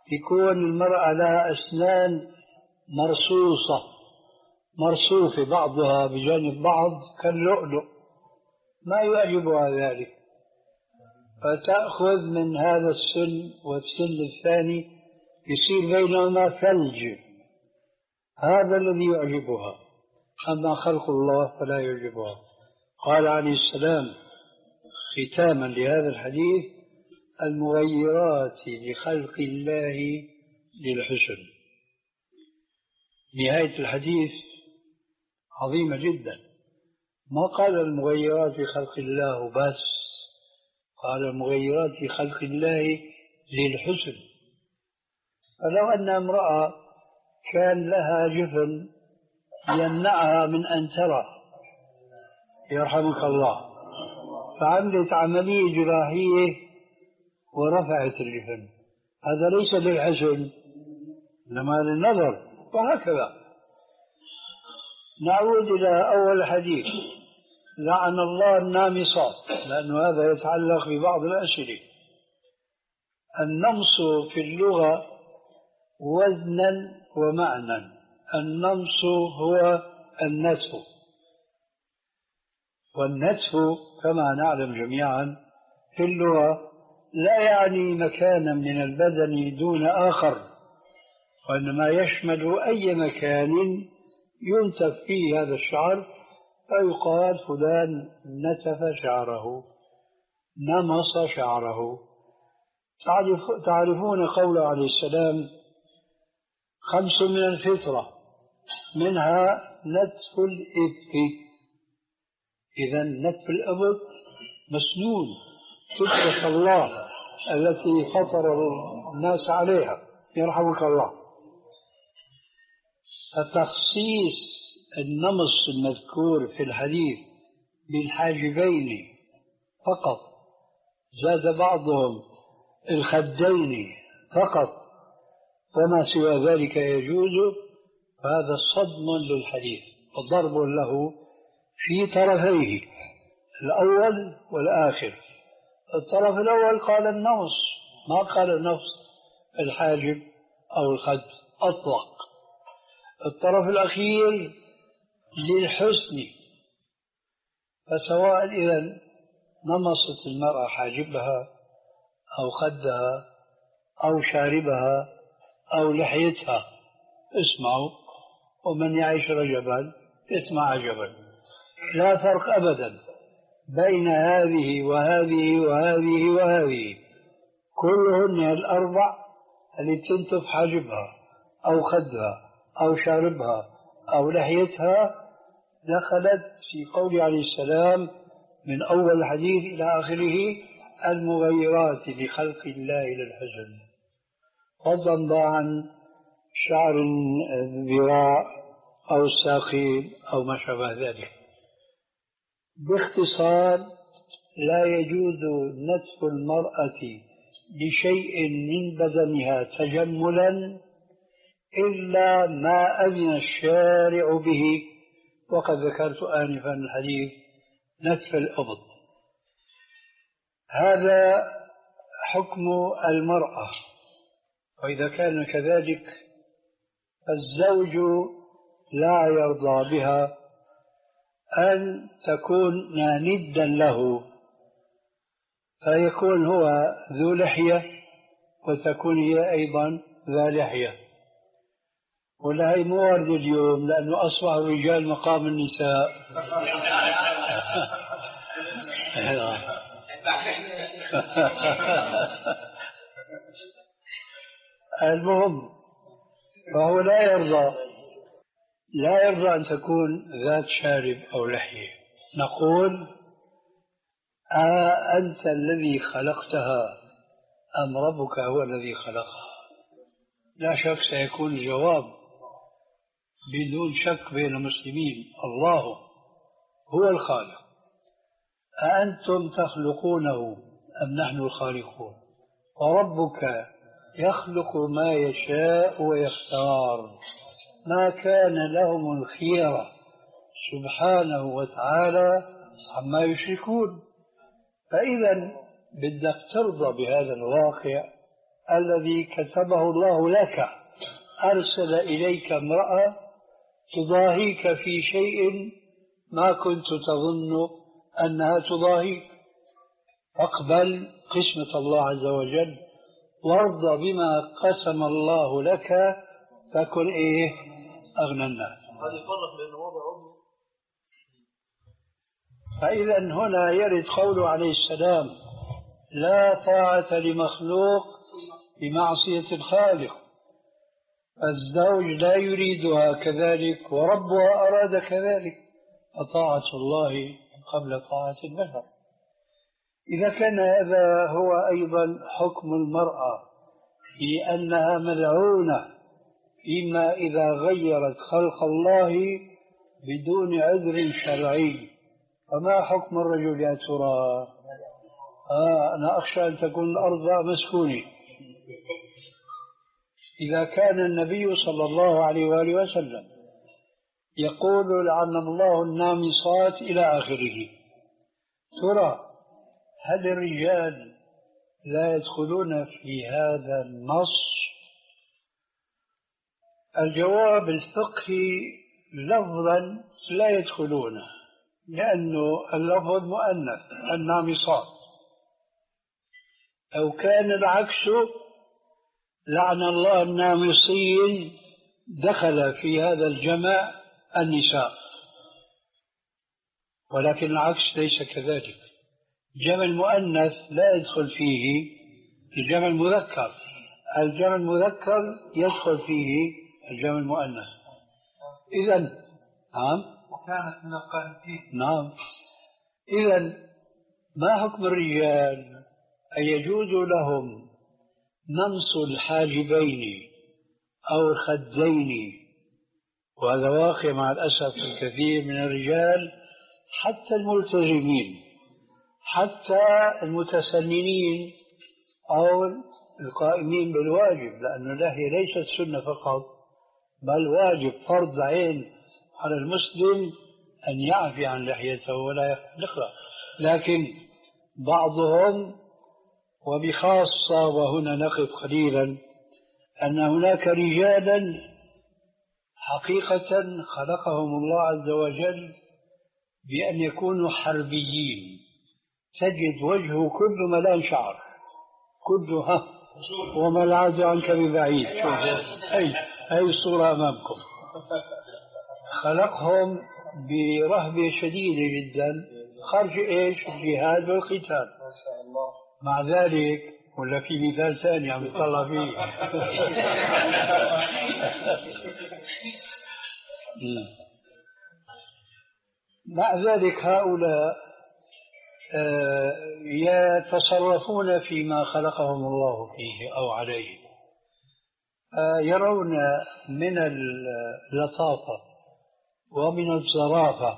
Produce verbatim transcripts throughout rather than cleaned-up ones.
يكون المرأة لها أسنان مرصوصة مرصوفة بعضها بجانب بعض كاللؤلؤ، ما يعجبها ذلك، فتأخذ من هذا السن والسن الثاني يصير بينهما ثلج، هذا الذي يعجبها. أما خلق الله فلا يعجبها. قال عليه السلام ختاما لهذا الحديث: المغيرات لخلق الله للحسن. نهاية الحديث عظيمة جدا، ما قال المغيرات لخلق الله بس، قال المغيرات لخلق الله للحسن. فلو أن امرأة كان لها جفن يمنعها من أن ترى يرحمك الله، فعملت عملية جراحية ورفعت الجفن، هذا ليس للحسن إنما للنظر، وهكذا. نعود إلى أول حديث: لعن الله النامصات، لأن هذا يتعلق ببعض الأسئلة. النمص في اللغة وزنا ومعنى. النمص هو النتف، والنتف كما نعلم جميعا في اللغة لا يعني مكانا من البدن دون آخر، وإنما يشمل أي مكان ينتف فيه هذا الشعر، فيقال فلان نتف شعره، نمص شعره. تعرفون قوله عليه السلام: خمس من الفطرة، منها نتف الإبط. إذا نتف الإبط مسنون، فطرة الله التي فطر الناس عليها يرحمك الله. فتخصيص النمص المذكور في الحديث بالحاجبين فقط، زاد بعضهم الخدين فقط، وما سوى ذلك يجوز، فهذا صدم للحديث وضرب له في طرفيه الأول والآخر. الطرف الأول قال النمص، ما قال النفس الحاجب أو الخد، أطلق. الطرف الأخير للحسن، فسواء إذن نمصت المرأة حاجبها أو خدها أو شاربها أو لحيتها، اسمعوا، ومن يعيش رجبا اسمع عجبا، لا فرق أبدا بين هذه وهذه وهذه وهذه، كلهن الأربع التي تنتف حاجبها أو خدها أو شاربها أو لحيتها دخلت في قول عليه السلام من أول الحديث إلى آخره: المغيرات لخلق الله للحسن، فضلا عن شعر الذراع أو الساقين أو ما شابه ذلك. باختصار، لا يجوز نتف المرأة لشيء من بدنها تجملا إلا ما أذن الشارع به، وقد ذكرت آنفا الحديث نتف الإبط. هذا حكم المرأة، وإذا كان كذلك فالزوج لا يرضى بها أن تكون ندا له، فيكون هو ذو لحية وتكون هي أيضا ذا لحية. ولا هي مو وارد اليوم، لأنه أصبح الرجال مقام النساء. المهم، فهو لا يرضى لا يرضى أن تكون ذات شارب أو لحية. نقول: آه أنت الذي خلقتها أم ربك هو الذي خلقها؟ لا شك سيكون الجواب بدون شك بين المسلمين: الله هو الخالق. أأنتم تخلقونه أم نحن الخالقون؟ وربك يخلق ما يشاء ويختار، ما كان لهم الخيرة سبحانه وتعالى عما يشركون. فإذا بدك ترضى بهذا الواقع الذي كتبه الله لك، أرسل إليك امرأة تضاهيك في شيء ما كنت تظن أنها تضاهيك. فاقبل قسمة الله عز وجل وارض بما قسم الله لك، فكن إيه أغنى الناس. فإذا هنا يرد قوله عليه السلام: لا طاعة لمخلوق بمعصية الخالق. الزوج لا يريدها كذلك وربها أراد كذلك، فطاعة الله قبل طاعة البشر. إذا كان هذا هو أيضا حكم المرأة في أنها ملعونة فيما إذا غيرت خلق الله بدون عذر شرعي، فما حكم الرجل يا ترى؟ آه أنا أخشى أن تكون الأرض مسكونة. إذا كان النبي صلى الله عليه وآله وسلم يقول: لعن الله النامصات إلى آخره، ترى هل الرجال لا يدخلون في هذا النص؟ الجواب الفقهي: لفظا لا يدخلون، لأنه اللفظ مؤنث النامصات. أو كان العكس، لعن الله النامصين، دخل في هذا الجمع النساء، ولكن العكس ليس كذلك. جمع المؤنث لا يدخل فيه الجمع المذكر، الجمع المذكر يدخل فيه الجمع المؤنث. إذن نعم، وكانت من القانتين. نعم. إذن ما حكم الرجال؟ أن يجوز لهم نمص الحاجبين أو الخدين، وهذا واقع مع الأسف الكثير من الرجال، حتى الملتزمين، حتى المتسننين أو القائمين بالواجب، لأن اللحية ليست سنة فقط بل واجب فرض عين على المسلم أن يعفي عن لحيته ولا يخلقها. لكن بعضهم، وبخاصة وهنا نقف قليلا، أن هناك رجالا حقيقة خلقهم الله عز وجل بأن يكونوا حربيين، تجد وجهه كله ملان شعر، كله ها وما العاد عنك ببعيد. أي أي الصورة أمامكم. خلقهم برهبة شديدة جدا خرج إيش؟ الجهاد والقتال. مع ذلك، ولا في مثال ثاني عم يطلع فيه مع ذلك هؤلاء يتصرفون فيما خلقهم الله فيه أو عليه، يرون من اللطافة ومن الظرافة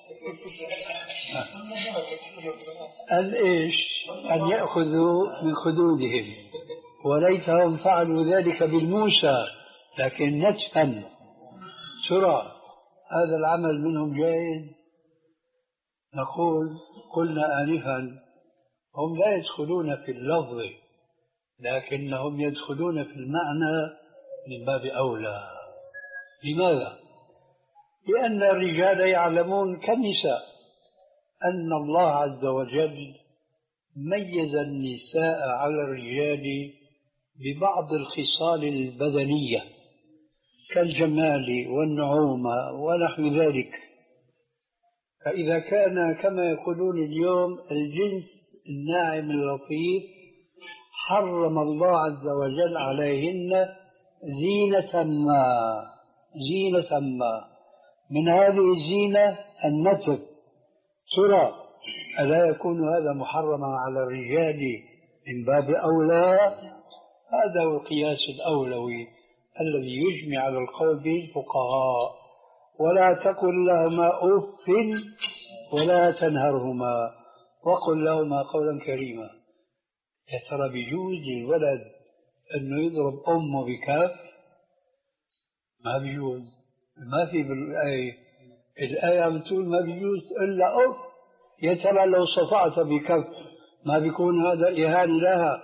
أن إيش؟ أن يأخذوا من خدودهم، وليتهم فعلوا ذلك بالموسى لكن نتفا. ترى هذا العمل منهم جائز؟ نقول قلنا آنفا هم لا يدخلون في اللفظ لكنهم يدخلون في المعنى من باب أولى. لماذا؟ لأن الرجال يعلمون كالنساء أن الله عز وجل ميز النساء على الرجال ببعض الخصال البدنية كالجمال والنعومة ونحو ذلك. فإذا كان كما يقولون اليوم الجنس الناعم اللطيف، حرم الله عز وجل عليهن زينة ما زينة ما من هذه الزينة النتف. ترى ألا يكون هذا محرما على الرجال من باب أولى؟ هذا هو القياس الأولوي الذي يجمع على القول به الفقهاء. ولا تقل لهما أف ولا تنهرهما وقل لهما قولا كريما. يا ترى بيجوز للولد أنه يضرب أمه بكاف؟ ما بيجوز. ما في بالآية، الآية عم تقول ما بيجوز إلا أف. يا ترى لو صفعت بكف ما بيكون هذا إهانة لها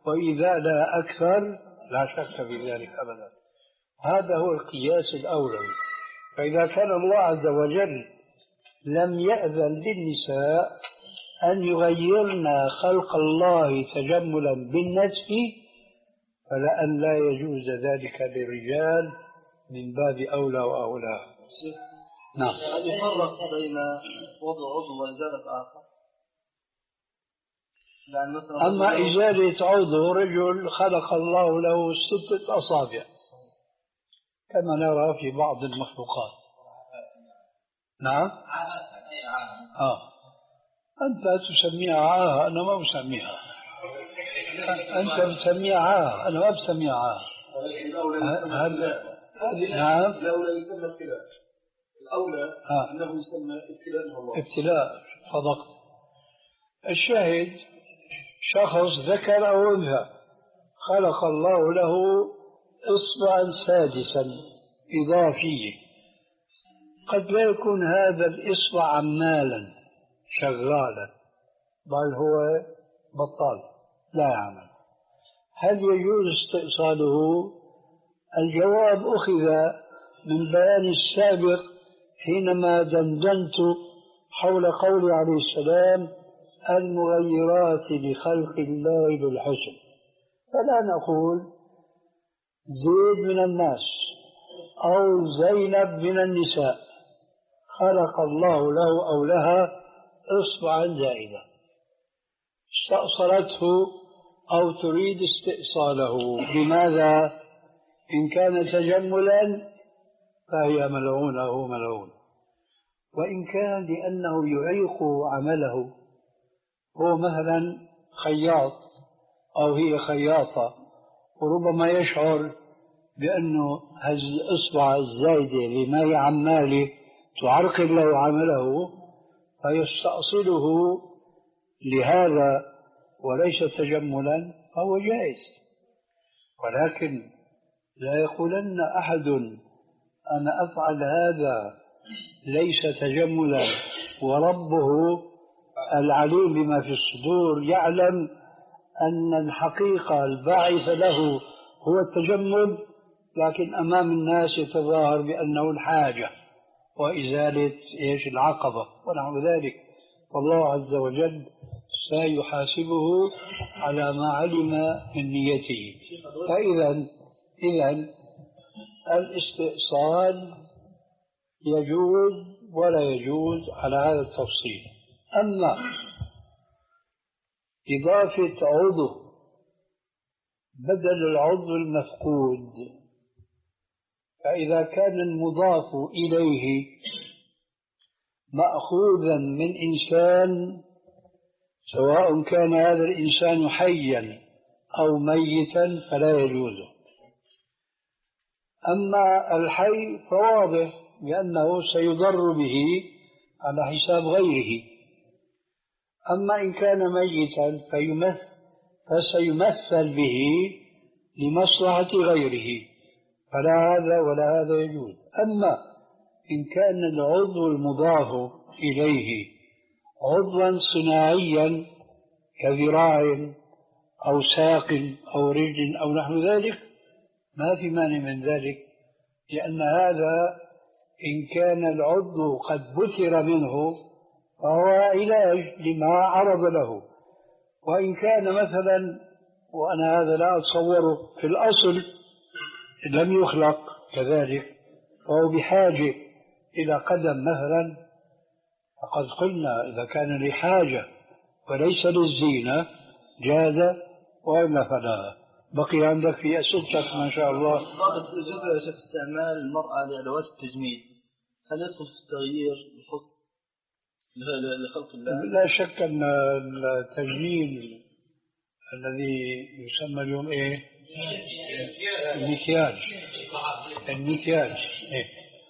وإذا لا أكثر لا شك في ذلك أبدا. هذا هو القياس الأولوي. فإذا كان الله عز وجل لم يأذن للنساء أن يغيرن خلق الله تجملا بالنسف، فلأن لا يجوز ذلك للرجال من باب أولى وأولى. نعم. هل يفرق بين وضع عضو وإزالة آخر؟ أما إزالة عضو، رجل خلق الله له ستة أصابع كما نرى في بعض المخلوقات. نعم. آه. أنت تسميها عاهة، أنا ما بسميها. أنت بتسميها عاهة، أنا ما بسميها عاهة. هذا نعم. الأولى يسمى ابتلاء. الأولى آه. أنه يسمى ابتلاء الله. ابتلاء، صدقت. الشاهد شخص ذكر أو أنثى خلق الله له إصبعا سادسا إضافيا، قد لا يكون هذا الإصبع عمالا شغالا، بل هو بطال لا يعمل. هل يجوز استئصاله؟ الجواب أخذ من بيان السابق حينما دندنت حول قول عليه السلام: المغيرات لخلق الله بالحسن. فلا نقول زيد من الناس أو زينب من النساء خلق الله له أو لها إصبعا زائدة استأصلته أو تريد استئصاله. لماذا؟ إن كان تجملا فهي ملعونة أو ملعون، وإن كان لأنه يعيق عمله، هو مثلا خياط أو هي خياطة، وربما يشعر بأنه هذه الإصبع الزايدة لما عماله تعرقل له عمله، فيستأصله لهذا وليس تجملا، فهو جائز. ولكن لا يقولن أحد أنا أفعل هذا ليس تجملا، وربه العليم بما في الصدور يعلم أن الحقيقة الباعثة له هو التجمل، لكن أمام الناس يتظاهر بأنه الحاجة وإزالة إيش العقبة ونحو ذلك. والله عز وجل سيحاسبه على ما علم من نيته. فإذا إذا الاستئصال يجوز ولا يجوز على هذا التفصيل. أما إضافة عضو بدل العضو المفقود، فإذا كان المضاف إليه مأخوذا من إنسان، سواء كان هذا الإنسان حيا أو ميتا، فلا يجوز. أما الحي فواضح لأنه سيضر به على حساب غيره. أما إن كان ميتا فيمثل فسيمثل به لمصلحة غيره، فلا هذا ولا هذا يجوز. أما إن كان العضو المضاف إليه عضوا صناعيا كذراع أو ساق أو رجل أو نحو ذلك، ما في مانع من ذلك، لأن هذا إن كان العضو قد بثر منه فهو علاج لما عرض له. وإن كان مثلا، وأنا هذا لا أتصوره، في الأصل لم يخلق كذلك، فهو بحاجة إلى قدم مثلا، فقد قلنا إذا كان لحاجة وليس للزينة جاز، وإلا فلا. بقي عندك في أسئلتك ما شاء الله. جزء استعمال المرأة لأدوات التجميل، هل يدخل في التغيير الحسن لخلق الله؟ لا شك أن التجميل الذي يسمى اليوم إيه؟ المكياج. المكياج إيه؟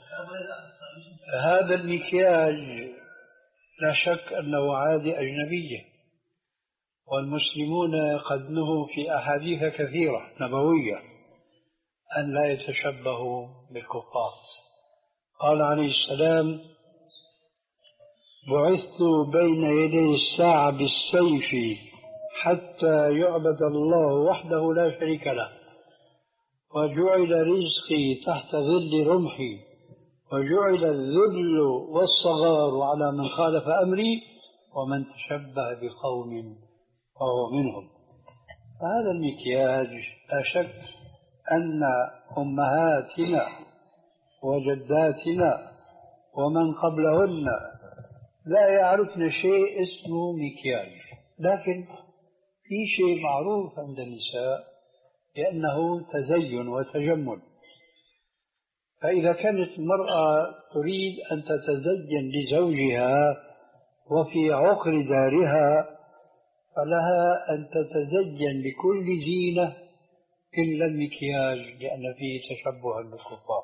هذا المكياج لا شك أنه عادة أجنبية، والمسلمون قد نهوا في أحاديث كثيرة نبوية أن لا يتشبهوا بالكفار. قال عليه السلام: بعثت بين يدي الساعة بالسيف حتى يعبد الله وحده لا شريك له، وجعل رزقي تحت ظل رمحي، وجعل الذل والصغار على من خالف أمري، ومن تشبه بقوم فهو منهم. فهذا المكياج لا شك أن أمهاتنا وجداتنا ومن قبلهن لا يعرفن شيء اسمه مكياج، لكن في شيء معروف عند النساء لأنه تزين وتجمل. فإذا كانت المرأة تريد أن تتزين لزوجها وفي عقر دارها فلها أن تتزين بكل زينة إلا المكياج، لأن فيه تشبها بالكفار.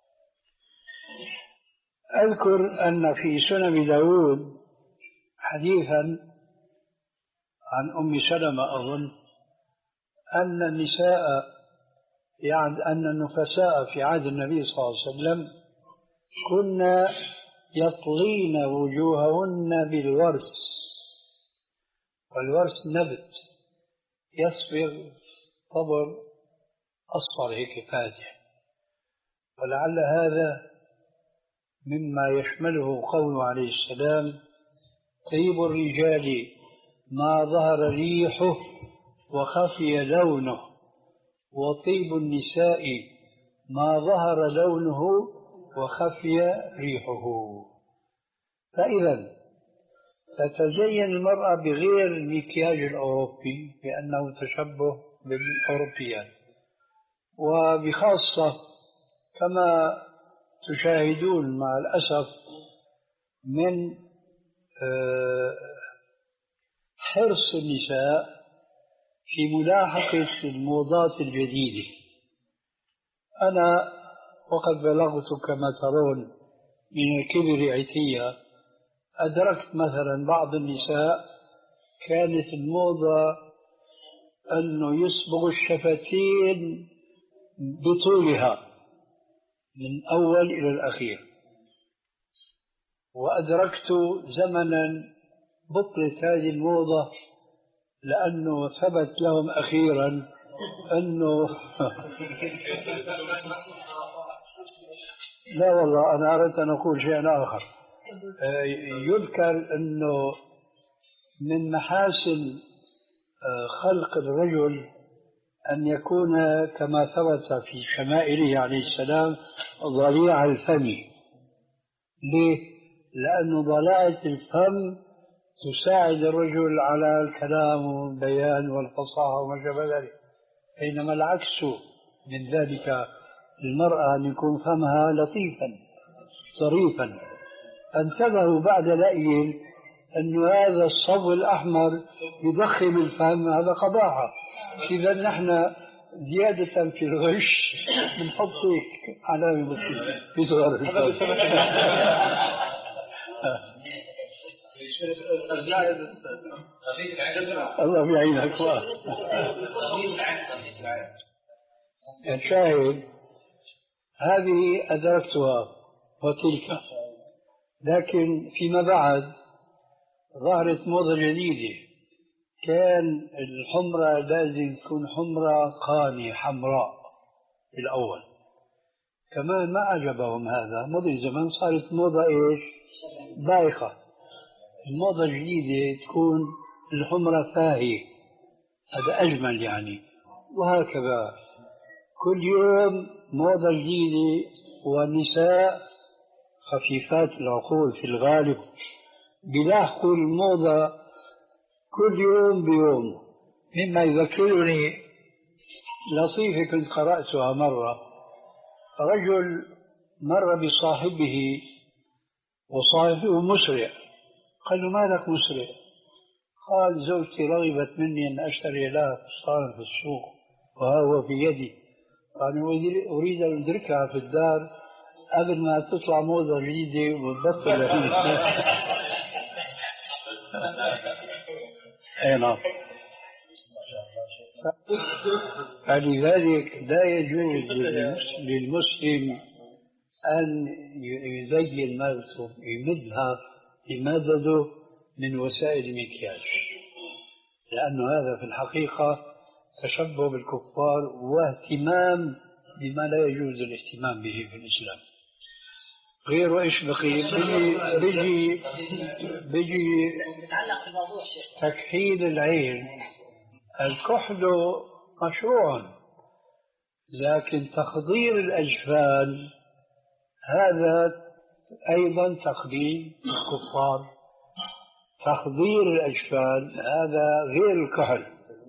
أذكر أن في سنن داود حديثا عن أم سلمة أظن أن النساء يعني أن النفساء في عهد النبي صلى الله عليه وسلم كنا يطلين وجوههن بالورس، والورس نبت يصبغ طبر أصفر هيك فاتح، ولعل هذا مما يشمله قوله عليه السلام: طيب الرجال ما ظهر ريحه وخفي لونه، وطيب النساء ما ظهر لونه وخفي ريحه. فإذا تتزين المرأة بغير المكياج الأوروبي لأنه تشبه بالأوروبيات، وبخاصة كما تشاهدون مع الأسف من حرص النساء في ملاحقة الموضات الجديدة. أنا وقد بلغت كما ترون من الكبر عتية، أدركت مثلا بعض النساء كانت الموضة أنه يصبغ الشفتين بطولها من أول إلى الأخير، وأدركت زمنا بطلت هذه الموضة لأنه ثبت لهم أخيرا أنه لا والله أنا أردت أن أقول شيئا آخر. يذكر أنه من محاسن خلق الرجل أن يكون كما ثبت في شمائله عليه السلام ضليع الفم. ليه؟ لأن ضلاعة الفم تساعد الرجل على الكلام والبيان والفصاحة وما شابه ذلك، بينما العكس من ذلك المرأة أن يكون فمها لطيفا ظريفا. انتبهوا بعد لأيل أن هذا الصبغ الأحمر يضخم الفم، هذا قباحة. إذا نحن زيادة في الغش بنحط علامة في صغر الفم. الله يعينك. الشاهد هذه أدركتها وتلك، لكن فيما بعد ظهرت موضة جديدة. كان الحمرة لازم تكون حمرة قانية حمراء في الأول، كمان ما عجبهم هذا. مضي زمان صارت موضة إيش بايخة. الموضة الجديدة تكون الحمرة فاهية، هذا أجمل يعني، وهكذا كل يوم موضة جديدة. والنساء خفيفات العقول في الغالب بيلاحقوا الموضة كل يوم بيوم. مما يذكرني لطيفة كنت قرأتها مرة. رجل مر بصاحبه وصاحبه مسرع، قال له: ما لك مسرع؟ قال: زوجتي رغبت مني أن أشتري لها فستان في السوق وها هو في يدي، قال: أريد أن أدركها في الدار قبل ما تطلع موضة جديدة وتبطل. أي نعم. فلذلك لا يجوز للمسلم أن يزين مرته يمدها بمدده من وسائل المكياج، لأن هذا في الحقيقة تشبه بالكفار واهتمام بما لا يجوز الاهتمام به في الإسلام. غير إيش بقي بيجي بيجي بيجي تكحيل العين. الكحل مشروع، لكن تخضير الأجفان هذا أيضا تقليد الكفار. تخضير الأجفان هذا غير الكحل.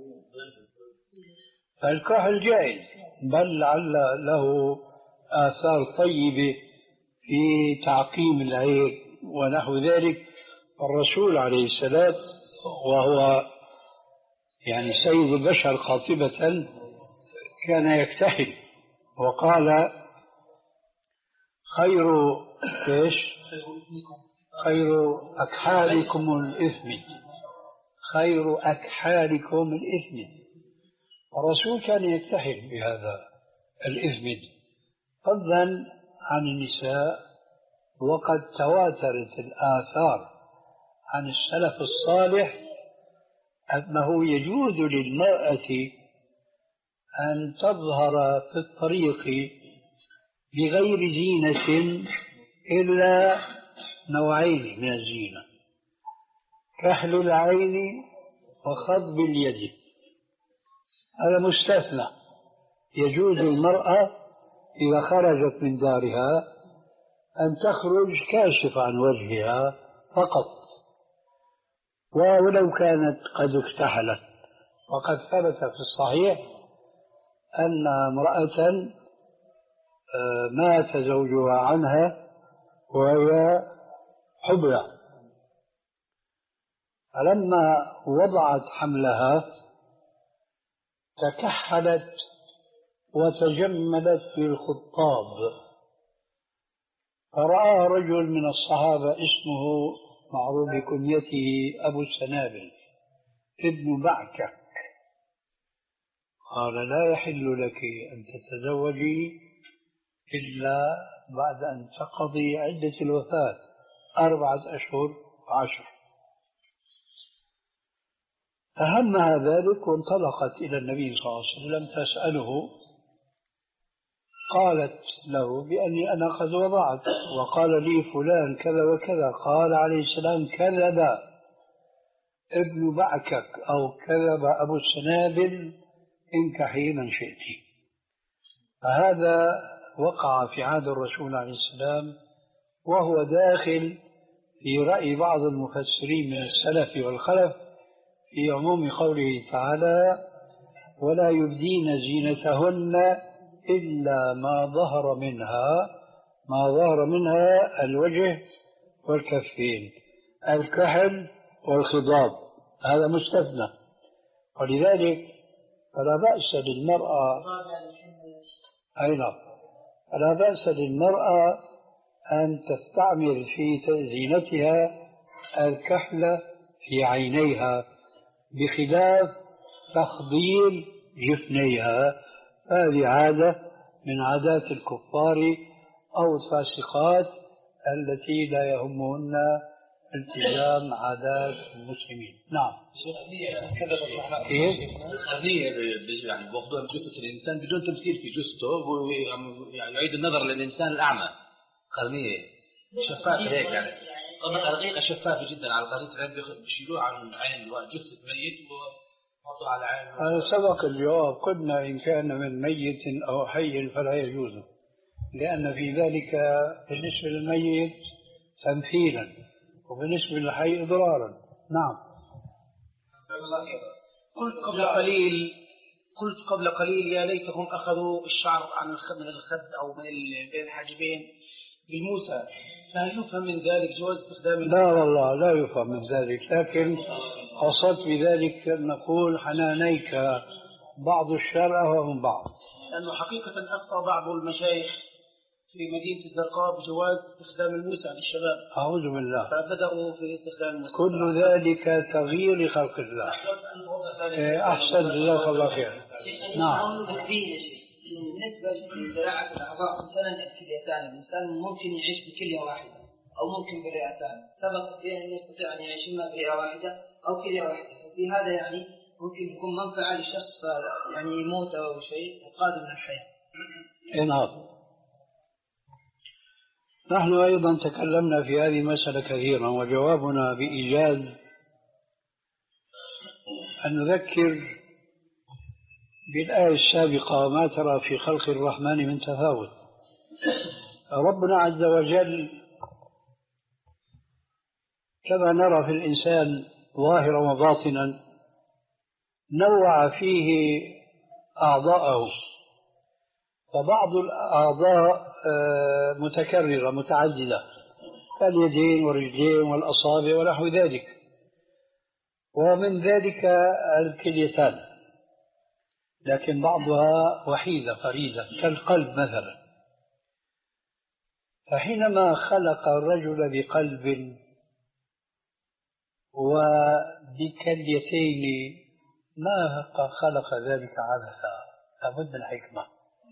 فالكحل جائز، بل لعل له آثار طيبة في تعقيم العين ونحو ذلك. الرسول عليه السلام وهو يعني سيد البشر قاطبة كان يكتحل، وقال خير ايش؟ خير أكحالكم الإثم، خير أكحالكم الإثم. الرسول كان يكتحل بهذا الإثم فضلا عن النساء. وقد تواترت الآثار عن السلف الصالح أنه يجوز للمرأة أن تظهر في الطريق بغير زينة إلا نوعين من الزينة: كحل العين وخضب اليد. هذا مستثنى. يجوز للمرأة إذا خرجت من دارها أن تخرج كاشفة عن وجهها فقط، ولو كانت قد اكتحلت. وقد ثبت في الصحيح أن امرأة مات زوجها عنها وهي حبلى، فلما وضعت حملها تكحلت وتجملت في الخطاب، فرأى رجل من الصحابة اسمه معروف بكنيته أبو السنابل ابن بعكك، قال لا يحل لك أن تتزوجي إلا بعد أن تقضي عدة الوفاة أربعة أشهر وعشر. فهمها ذلك وانطلقت إلى النبي صلى الله عليه وسلم تسأله. قالت له بأني أنا قد وضعت وقال لي فلان كذا وكذا. قال عليه السلام كذب ابن بعكك أو كذب أبو السنابل، انكحي من شئت. فهذا وقع في عهد الرسول عليه السلام، وهو داخل في رأي بعض المفسرين من السلف والخلف في عموم قوله تعالى ولا يبدين زينتهن إلا ما ظهر منها. ما ظهر منها الوجه والكفين، الكحل والخضاب، هذا مستثنى. ولذلك فلا بأس للمرأة أيضا فلا بأس للمرأة أن تستعمل في زينتها الكحل في عينيها بخلاف تخضير جفنيها. هذه عادة من عادات الكفار أو الفاسقات التي لا يهمهن التزام عادات المسلمين. نعم. كيف؟ الخرنية يعني بياخذوها بجثة الإنسان بدون تمثيل في جثته ويعيد النظر للإنسان الأعمى. خرنية شفافة هيك يعني رقيقة شفافة جدا على قرية العين، بيشيلوها عن عين جثة ميت ويحطوها على عين. هذا سبق الجواب. قلنا إن كان من ميت أو حي فلا يجوز، لأن في ذلك بالنسبة للميت تمثيلا وبالنسبة للحي إضرارا. نعم. قلت قبل قليل قلت قبل قليل يا ليتهم أخذوا الشعر عن الخد من الخد أو من بين الحاجبين بالموسى، فهل يفهم من ذلك جواز استخدام؟ لا والله لا يفهم من ذلك، لكن قصدت بذلك نقول حنانيك بعض الشرع وهم بعض. لأنه حقيقة أفتى بعض المشايخ في مدينة الزرقاء بجواز استخدام الموسى للشباب. أعوذ بالله. فبدأوا في استخدام الموسى. كل ذلك تغيير خلق الله. أحسن، جزاك الله خير. نعم. بالنسبة لزراعة الأعضاء مثلا الكليتان، الإنسان ممكن يعيش بكلية واحدة أو ممكن برئتان، سبق فيه أن يستطيع أن يعيش إما برئة واحدة أو كلية واحدة، في هذا يعني ممكن يكون منفعة لشخص يعني يموت أو شيء وقادم من الحياة. نعم. نحن أيضا تكلمنا في هذه المسألة كثيرا، وجوابنا بإيجاز أن نذكر بالآية السابقة: ما ترى في خلق الرحمن من تفاوت. ربنا عز وجل كما نرى في الإنسان ظاهرا وباطنا نوع فيه أعضاءه، فبعض الأعضاء متكررة متعددة كاليدين والرجلين والأصابع ونحو ذلك، ومن ذلك الكليتان، لكن بعضها وحيدة فريدة كالقلب مثلا. فحينما خلق الرجل بقلب وبكليتين ما خلق ذلك عبثا، لابد من حكمة.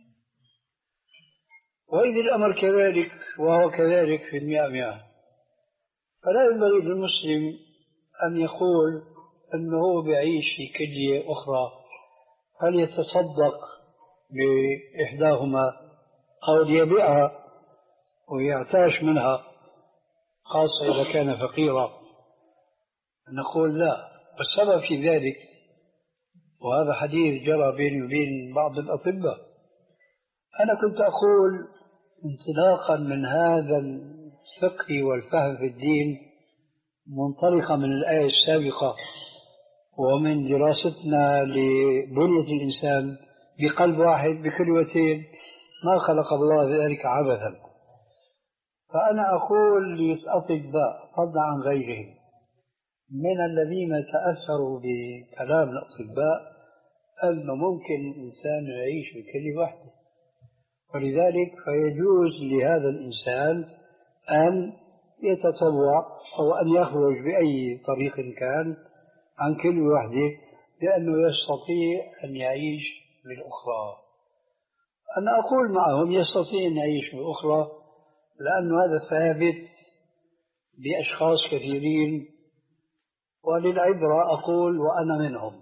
وإذ الأمر كذلك وهو كذلك في المئة مئة، فلا ينبغي للمسلم أن يقول أنه بيعيش في كلية أخرى فليتصدق بإحداهما أو ليبيعها ويعتاش منها، خاصة إذا كان فقيرا. نقول لا، والسبب في ذلك، وهذا حديث جرى بيني وبين بعض الأطباء، أنا كنت أقول انطلاقا من هذا الفقه والفهم في الدين، منطلقا من الآية السابقة ومن دراستنا لبنية الإنسان بقلب واحد بكلوتين، ما خلق الله ذلك عبثا. فأنا أقول للأطباء فضلا عن غيرهم من الذين تأثروا بكلام الأطباء أنه ممكن الإنسان يعيش بكلمة واحدة، ولذلك فيجوز لهذا الإنسان أن يتطوع أو أن يخرج بأي طريق كان عن كلمة واحدة، لأنه يستطيع أن يعيش بالأخرى. أنا أقول معهم يستطيع أن يعيش بالأخرى، لأن هذا ثابت بأشخاص كثيرين، وللعبرة أقول وأنا منهم.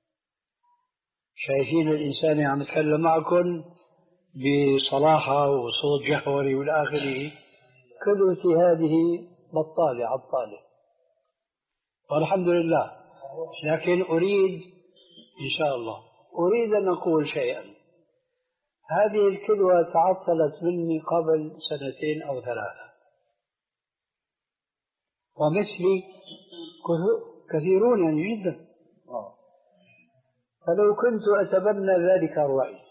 شايفين الإنسان عم يتكلم معكم بصلاحة وصوت جهوري والآخره، كل هذه بطالة عطالة والحمد لله. لكن أريد إن شاء الله أريد أن أقول شيئا. هذه الكلوة تعطلت مني قبل سنتين أو ثلاثة، ومثلي كثيرون يعني جدا، فلو كنت أتبنى ذلك الرأي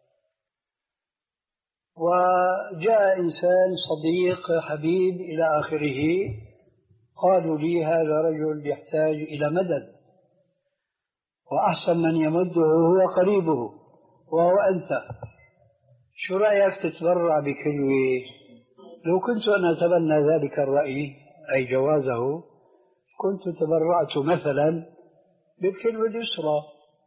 وجاء إنسان صديق حبيب إلى آخره قالوا لي هذا رجل يحتاج إلى مدد، وأحسن من يمده هو قريبه وهو أنت، شو رأيك تتبرع بكلوة؟ لو كنت أنا أتبنى ذلك الرأي أي جوازه كنت تبرعت مثلا بالكلوة اليسرى،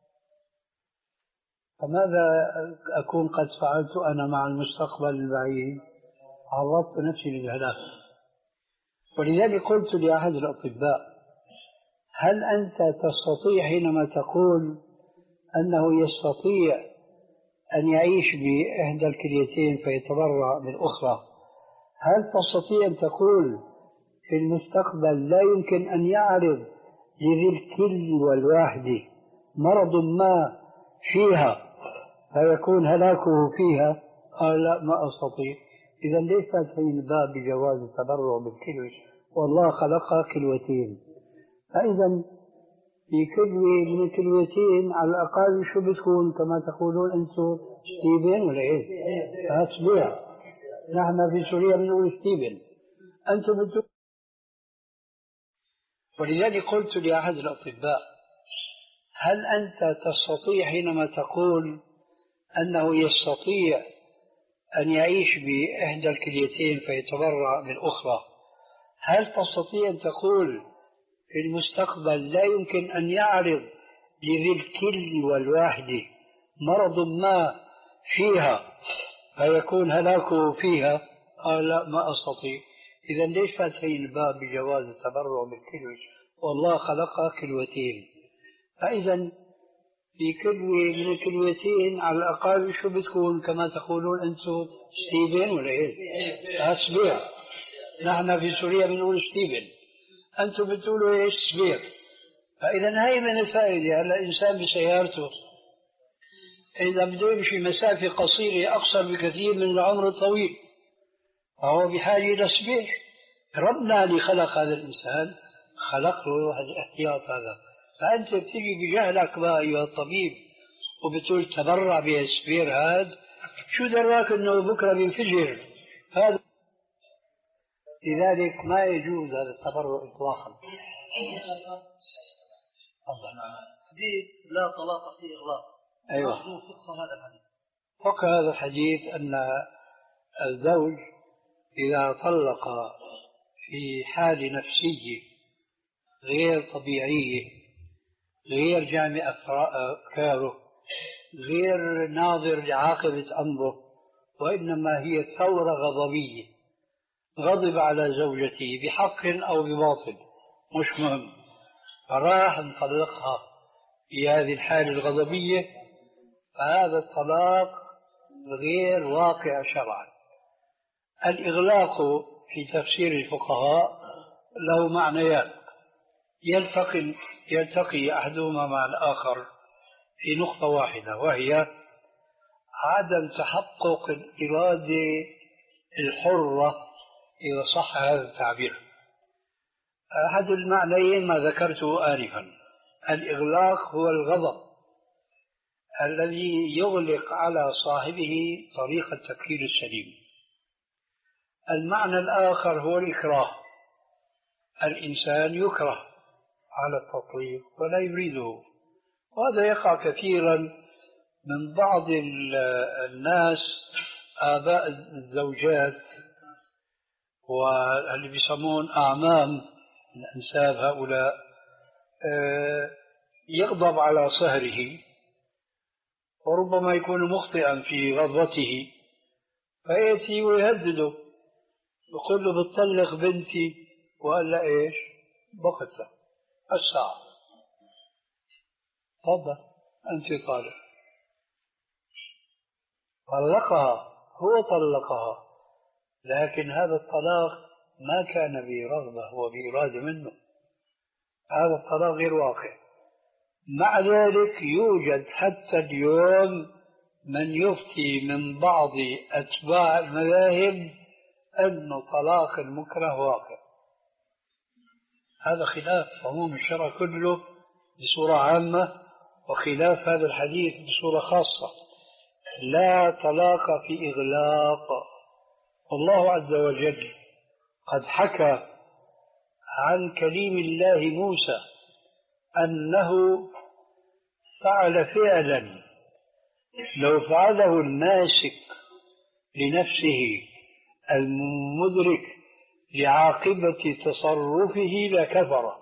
فماذا أكون قد فعلت أنا مع المستقبل البعيد؟ عرضت نفسي للهلاك. ولذلك قلت لأحد الأطباء: هل أنت تستطيع حينما تقول أنه يستطيع أن يعيش بإحدى الكليتين فيتبرع بالأخرى، هل تستطيع أن تقول في المستقبل لا يمكن أن يعرض لذي الكل والواحد مرض ما فيها فيكون هلاكه فيها؟ قال لا، ما أستطيع. إذا ليس فاتحين الباب بجواز التبرع بالكلوة، والله خلقها كلوتين، فإذا في كلوة من الكلوتين على الأقل شو بتكون كما تقولون أنتم ستيبن ولا إيه؟ هاتبيع، نحن في سوريا بنقول ستيبن، أنتم بتقول. ولذلك قلت لأحد الأطباء: هل أنت تستطيع حينما تقول أنه يستطيع أن يعيش بإحدى الكليتين فيتبرع بالأخرى، هل تستطيع أن تقول في المستقبل لا يمكن أن يعرض لذي الكل والواحد مرض ما فيها فيكون هلاكه فيها؟ قال لا، ما أستطيع. إذا ليش فاتحين الباب بجواز التبرع بالكلوة؟ والله خلقها كلوتين، فإذا في كلمة من الكلمتين على الأقل شو بتكون كما تقولون أنتم ستيفن ولا إيه؟ سبير. نحن في سوريا بنقول ستيفن، أنتم بتقولوا إيش؟ سبير. فإذا هي من الفائدة. هلا الإنسان بسيارته إذا بده يمشي مسافة قصيرة أقصر بكثير من العمر الطويل فهو بحاجة إلى سبير. ربنا اللي خلق هذا الإنسان خلق له الاحتياط هذا. فأنت تيجي بجهلك بقى أيها الطبيب وبتقول تبرع بالسبير هذا، شو دراك إنه بكرة بينفجر هذا؟ لذلك ما يجوز هذا التبرع إطلاقا. حديث لا طلاق فيه إغلاق. أيوة. فقه هذا الحديث. فقه هذا الحديث أن الزوج إذا طلق في حال نفسية غير طبيعية غير جامع أفكاره غير ناظر لعاقبة أمره وإنما هي ثورة غضبية، غضب على زوجته بحق أو بباطل مش مهم، فراح نطلقها في هذه الحالة الغضبية، فهذا الطلاق غير واقع شرعا. الإغلاق في تفسير الفقهاء له معنيان يلتقي يلتقي أحدهما مع الآخر في نقطة واحدة، وهي عدم تحقق الإرادة الحرة إذا صح هذا التعبير. أحد المعنيين ما ذكرته آنفا، الإغلاق هو الغضب الذي يغلق على صاحبه طريق التفكير السليم. المعنى الآخر هو الإكراه، الإنسان يكره على التطليق ولا يريده، وهذا يقع كثيرا من بعض الناس آباء الزوجات واللي بيسمون أعمام الأنساب هؤلاء، يغضب على صهره وربما يكون مخطئا في غضبته فيأتي ويهدده يقول له بتطلق بنتي وقال له ايش؟ بقتها الساعة تفضل أنت طالق. طلقها، هو طلقها، لكن هذا الطلاق ما كان برغبة، هو بإرادة منه. هذا الطلاق غير واقع. مع ذلك يوجد حتى اليوم من يفتي من بعض أتباع المذاهب أن طلاق المكره واقع. هذا خلاف عموم الشرع كله بصورة عامة وخلاف هذا الحديث بصورة خاصة. لا طلاق في إغلاق. الله عز وجل قد حكى عن كليم الله موسى أنه فعل فعلا لو فعله الناسك لنفسه المدرك لعاقبة تصرفه لكفر،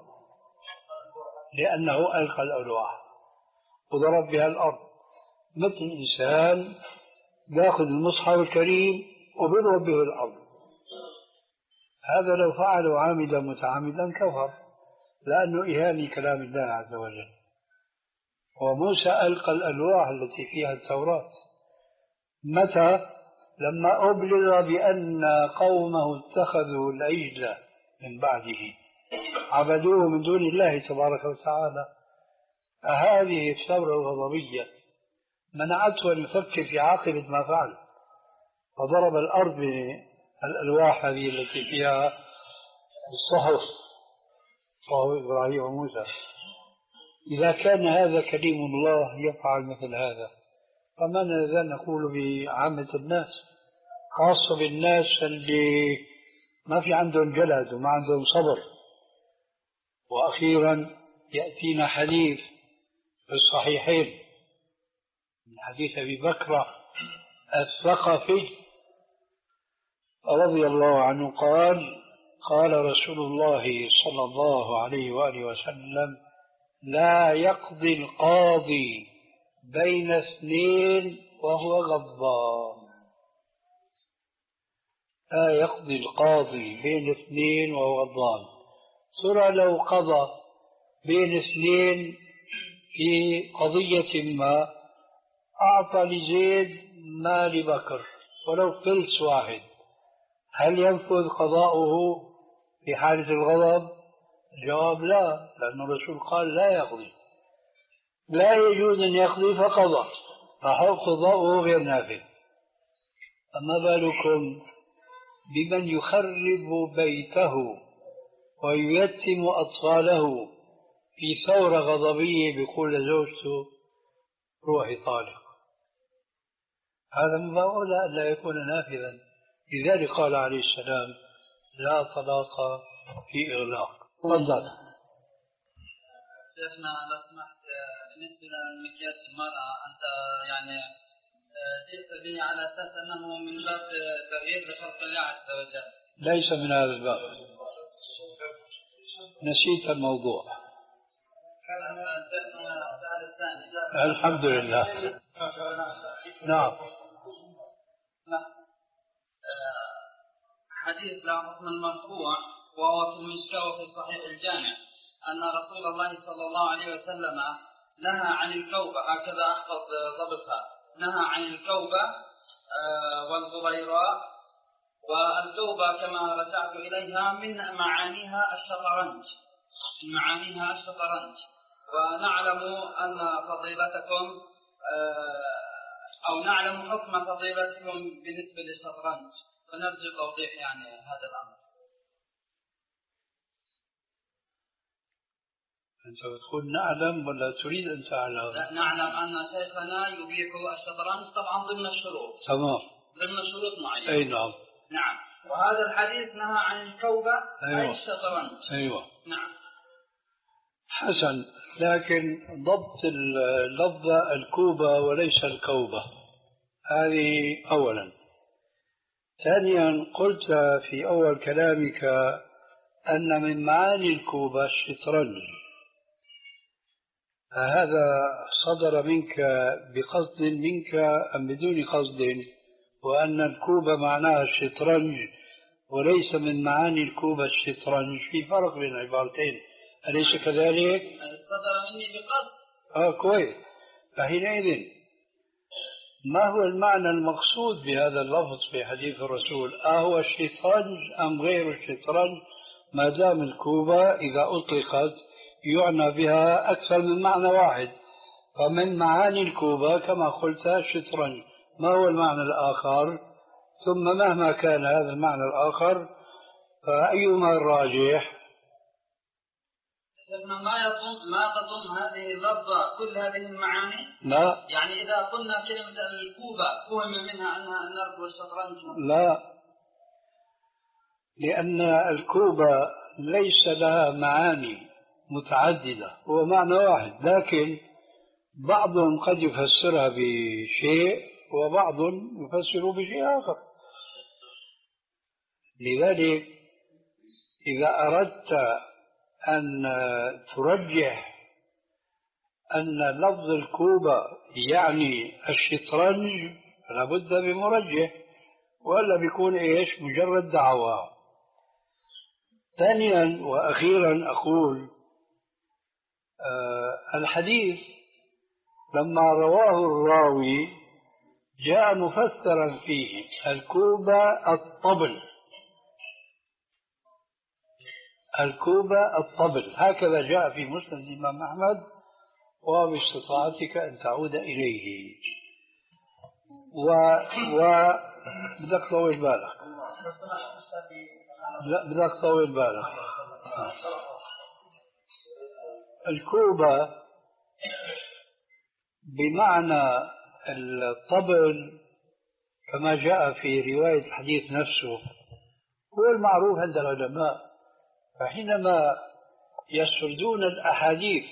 لأنه ألقى الألواح وضرب بها الأرض. مثل إنسان يأخذ المصحف الكريم وبيضرب به الأرض، هذا لو فعله عامدا متعمدا كفر، لأنه إهانة كلام الله عز وجل. وموسى ألقى الألواح التي فيها التوراة متى؟ لما أبلغ بأن قومه اتخذوا العجل من بعده عبدوه من دون الله تبارك وتعالى. هذه الثورة الغضبية منعته أن يفكر في عاقبة ما فعل، فضرب الأرض بالألواح هذه التي فيها الصحف وهو إبراهيم وموسى. إذا كان هذا كليم الله يفعل مثل هذا، فماذا نقول بعامة الناس، خاصة بالناس اللي ما في عندهم جلد وما عندهم صبر. وأخيرا يأتينا حديث في الصحيحين من حديث أبي بكر الثقفي رضي الله عنه قال: قال رسول الله صلى الله عليه وآله وسلم: لا يقضي القاضي بين اثنين وهو غضبان. لا يقضي القاضي بين اثنين وهو غضبان. ترى لو قضى بين اثنين في قضية ما أعطى لزيد ما لبكر ولو فلس واحد، هل ينفذ قضاؤه في حالة الغضب؟ الجواب لا، لأن الرسول قال لا يقضي، لا يجوز أن يقضي فقضى، فحق قضاؤه غير نافذ. أما بالكم بمن يخرب بيته وييتم أطفاله في ثورة غضبية بيقول لزوجته روحي طالق، هذا من باب أولى أن لا يكون نافذا. لذلك قال عليه السلام لا طلاق في إغلاق. تفضل. شيخنا لو سمحت، بالنسبة للمكياج المرأة أنت يعني جئت به على أساس أنه من باب تغيير لخلق الله عز وجل. ليس من هذا الباب، نسيت الموضوع. الحمد لله. نعم. حديث لحكم المرفوع وهو في المشكاة وفي صحيح الجامع أن رسول الله صلى الله عليه وسلم نهى عن الكوبة، هكذا أحفظ ضبطها، نهى عن الكوبة والغبيراء، والكوبة كما رجعت إليها من معانيها الشطرنج، من معانيها الشطرنج، ونعلم أن فضيلتكم أو نعلم حكم فضيلتكم بالنسبة للشطرنج، فنرجو توضيح يعني هذا الأمر. أنت بتقول نعلم ولا تريد أن تعلم؟ لا، نعلم أن شيخنا يبيح الشطرنج طبعا ضمن الشروط. تمام. ضمن شروط معينة. أي نعم. نعم. وهذا الحديث نهى عن الكوبة. أيوة. أي الشطرنج. أيوة. نعم. حسن، لكن ضبط اللفظة الكوبة وليس الكوبة، هذه أولا. ثانيا، قلت في أول كلامك أن من معاني الكوبة الشطرنج، فهذا صدر منك بقصد منك أم بدون قصد؟ وأن الكوبة معناها الشطرنج وليس من معاني الكوبة الشطرنج، في فرق بين العبارتين، أليس كذلك؟ صدر مني بقصد. آه كويس. فحينئذ ما هو المعنى المقصود بهذا اللفظ في حديث الرسول؟ أهو الشطرنج أم غير الشطرنج؟ ما دام الكوبة إذا أطلقت يعنى بها أكثر من معنى واحد، فمن معاني الكوبة كما قلت الشطرنج. ما هو المعنى الآخر؟ ثم مهما كان هذا المعنى الآخر فأيما الراجح؟ شيخنا ما يضم ما تضم هذه اللفظة كل هذه المعاني؟ لا. يعني إذا قلنا كلمة الكوبة فهم منها أنها النرد والشطرنج؟ لا، لأن الكوبة ليس لها معاني متعددة، هو معنى واحد، لكن بعضهم قد يفسرها بشيء وبعض يفسر بشيء آخر. لذلك إذا أردت أن ترجح أن لفظ الكوبة يعني الشطرنج فلا بد بمرجح، ولا بيكون إيش مجرد دعوة. ثانيا وأخيرا أقول آه الحديث لما رواه الراوي جاء مفسرا فيه الكوبة الطبل، الكوبة الطبل، هكذا جاء في مسند الإمام أحمد، وباستطاعتك أن تعود إليه. و, و... بدك طول بالك، لا بدك طول بالك. الكوبة بمعنى الطبل كما جاء في رواية الحديث نفسه هو المعروف عند العلماء، فحينما يسردون الأحاديث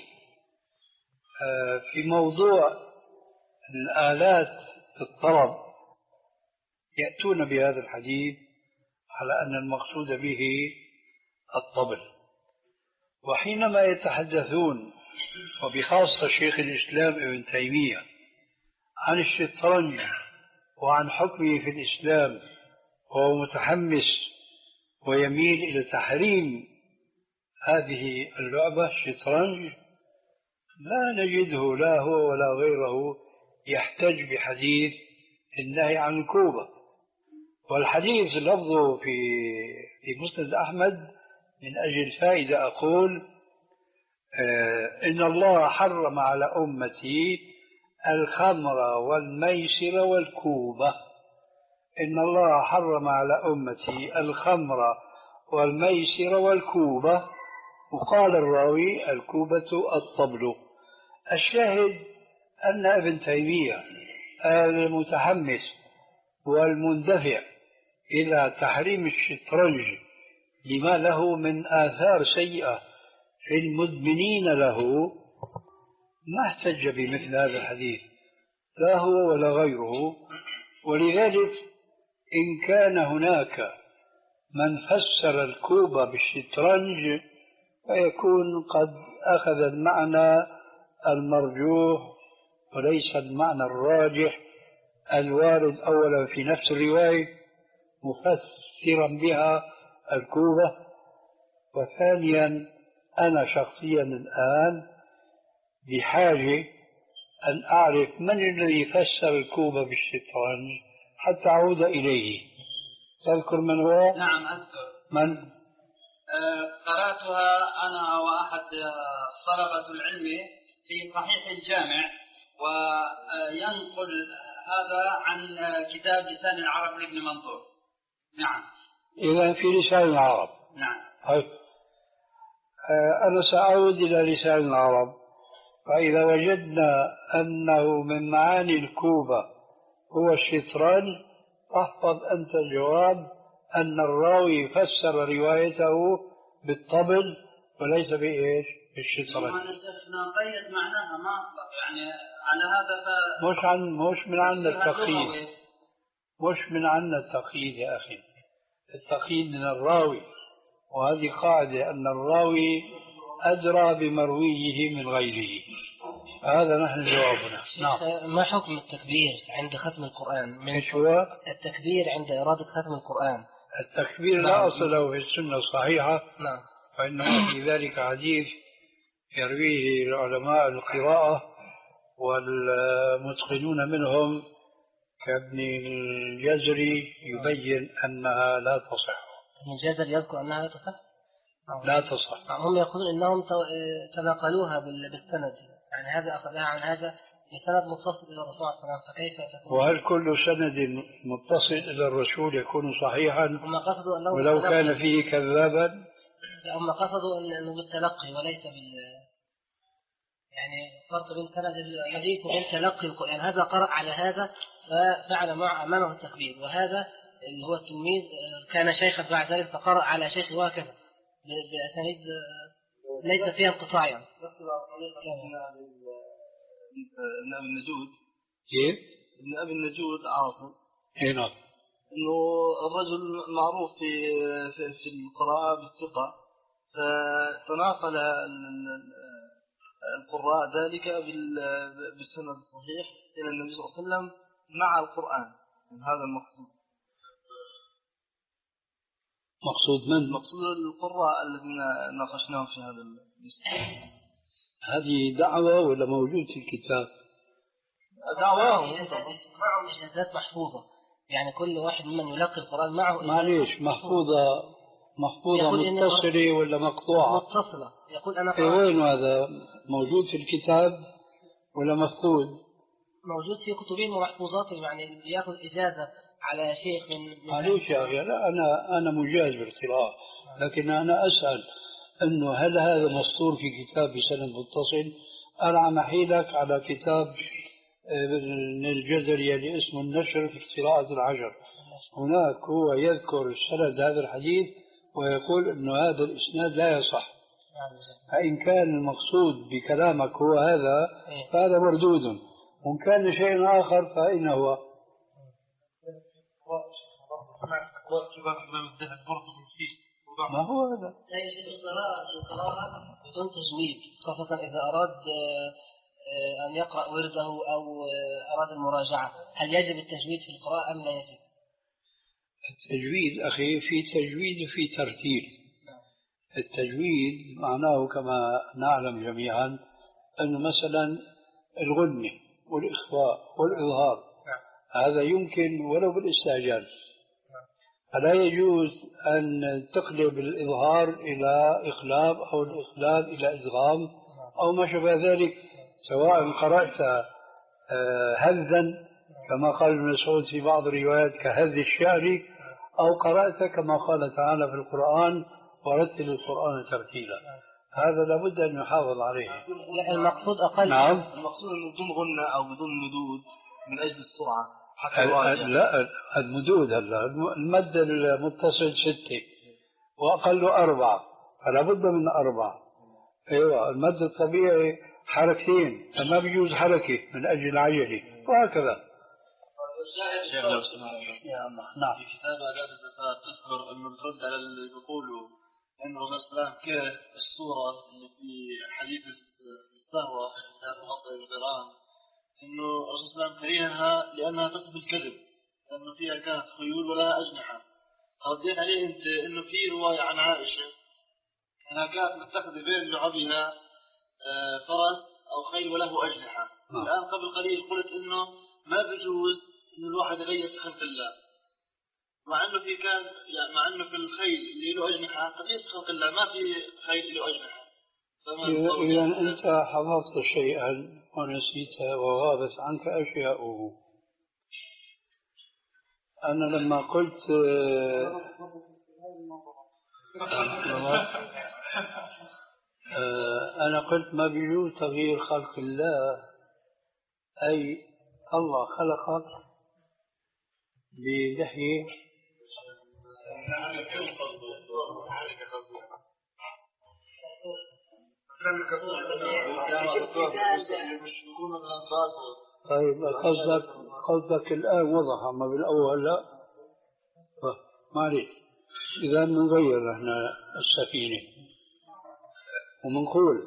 في موضوع الآلات الطرب يأتون بهذا الحديث على أن المقصود به الطبل. وحينما يتحدثون وبخاصة شيخ الإسلام ابن تيمية عن الشطرنج وعن حكمه في الإسلام وهو متحمس ويميل إلى تحريم هذه اللعبة الشطرنج، لا نجده لا هو ولا غيره يحتج بحديث النهي عن الكوبة. والحديث لفظه في في مسند أحمد من أجل فائدة أقول آه إن الله حرم على أمتي الخمر والميسر والكوبة. إن الله حرم على أمتي الخمر والميسر والكوبة. وقال الراوي الكوبة الطبل. الشاهد أن ابن تيمية المتحمس والمندفع إلى تحريم الشطرنج لما له من آثار سيئة في المدمنين له ما احتج بمثل هذا الحديث لا هو ولا غيره. ولذلك إن كان هناك من فسر الكوبة بالشطرنج فيكون قد أخذ المعنى المرجوح وليس المعنى الراجح الوارد أولا في نفس الرواية مفسرا بها الكوبة. وثانيا أنا شخصيا الآن بحاجة أن أعرف من الذي فسر الكوبة بالشطرنج حتى أعود إليه. تذكر من هو؟ نعم أذكر. من؟ آه قرأتها أنا وأحد طلبة العلم في صحيح الجامع، وينقل هذا عن كتاب لسان العرب لابن منظور. نعم. إذا في لسان العرب. نعم. طيب آه أنا سأعود إلى لسان العرب. فإذا وجدنا أنه من معاني الكوبة هو الشطرنج فاحفظ أنت الجواب أن الراوي فسر روايته بالطبل وليس بإيش؟ بالشطرنج. نقيد معناها ما يعني على هذا ف... مش عن مش من عنا التقييد. مش من عنا التقييد يا أخي. التقييد من الراوي، وهذه قاعدة أن الراوي أدرى بمرويه من غيره. هذا نحن جوابنا. نعم. ما حكم التكبير عند ختم القرآن؟ من شو التكبير عند إرادة ختم القرآن؟ التكبير نعم. لا أصل له في السنة الصحيحة. نعم. فإنه في ذلك حديث يرويه العلماء القراءة والمتقنون منهم كابن الجزري يبين أنها لا تصح. ابن الجزري يذكر أنها لا تصح؟ لا تصح. هم يقولون إنهم تناقلوها بالسند، يعني هذا أخذها عن هذا بسند متصل إلى الرسول صلى الله عليه وسلم، فكيف تكون؟ وهل كل سند متصل إلى الرسول يكون صحيحا؟ هم قصدوا أنه ولو كان فيه كذابا؟ هم قصدوا أنه بالتلقي وليس بال يعني فرق بين سند الحديث وبين تلقي القرآن. يعني هذا قرأ على هذا ففعل مع أمامه التكبير، وهذا اللي هو التلميذ كان شيخا بعد ذلك فقرأ على شيخه وهكذا بأسانيد ليس فيها انقطاع. يعني ابن أبي النجود. كيف؟ ابن أبي النجود عاصم. إيه نعم. إنه الرجل معروف في في, في القراءة بالثقة، فتناقل القراء ذلك بالسند الصحيح إلى النبي صلى الله عليه وسلم مع القرآن. هذا المقصود. مقصود من؟ مقصود القراء الذين ناقشناهم في هذا المسألة. هذه دعوة ولا موجود في الكتاب؟ دعواهم معهم إجازات محفوظة، يعني كل واحد ممن يلقي القرآن معه معليش محفوظة محفوظة متصلة ولا مقطوعة؟ متصلة. يقول أنا إيه وين هذا موجود في الكتاب ولا مفقود؟ موجود في كتبهم ومحفوظاتهم، يعني يأخذ إجازة على شيخ من معليش يا أخي لا أنا أنا مجاز بالقراءة، لكن أنا أسأل أنه هل هذا مسطور في كتاب بسند متصل؟ أنا عم أحيلك على كتاب ابن الجزري اللي اسمه النشر في قراءة العجر. هناك هو يذكر سند هذا الحديث ويقول أنه هذا الإسناد لا يصح. فإن كان المقصود بكلامك هو هذا فهذا مردود، وإن كان شيء آخر فأين هو؟ ما هو هذا؟ لا يجب القراءة القراءة بدون تجويد، خاصة إذا أراد أن يقرأ ورده أو أراد المراجعة. هل يجب التجويد في القراءة أم لا يجب؟ التجويد أخي في تجويد وفي ترتيل. التجويد معناه كما نعلم جميعا أنه مثلا الغنة والإخفاء والإظهار هذا يمكن ولو بالاستعجال، فلا يجوز أن تقلب الإظهار إلى إخلاف أو الإخلاف إلى إدغام أو ما شابه ذلك، سواء قرأت هذا كما قال ابن مسعود في بعض الروايات كهذ الشعر، أو قرأت كما قال تعالى في القرآن ورتل القرآن ترتيلا. هذا لابد أن يحافظ عليه. لا المقصود أقل. نعم. المقصود أنه بدون غنة أو بدون مدود من أجل السرعة حتى الواجهة. لا المدود هلا المد المتصل ستة وأقله أربعة، فلا بد من أربعة. أيوة المد الطبيعي حركتين، فما بيجوز حركة من أجل العجلة وهكذا. نعم. في كتاب آداب الزكاة تذكر أنه بترد على اللي بيقولوا أن الرسول صلى الله عليه وسلم كره الصورة اللي في حديث السهوة في كتاب مغطى الغرام، إنه الرسول صلى الله عليه وسلم كرهها لأنها تصف الكذب، لأنه فيها كانت خيول ولها أجنحة. رديت عليه أنت إنه في رواية عن عائشة أنها كانت متخذة بين لعبها فرس أو خيل وله أجنحة. الآن قبل قليل قلت إنه ما بيجوز إنه الواحد يغير في خلق الله، مع إنه في كان يعني مع إنه في الخيل اللي له أجنحة تغيير في خلق الله، ما في خيل له أجنحة. إذا أنت حفظت شيئا ونسيته وغابت عنك أشياءه. أنا لما قلت أنا قلت ما بيجوز تغيير خلق الله، أي الله خلقك بلحية طيب قصدك قصدك الآن وضح، أما بالأول لا معليش. إذا بنغير احنا السفينة ومنقول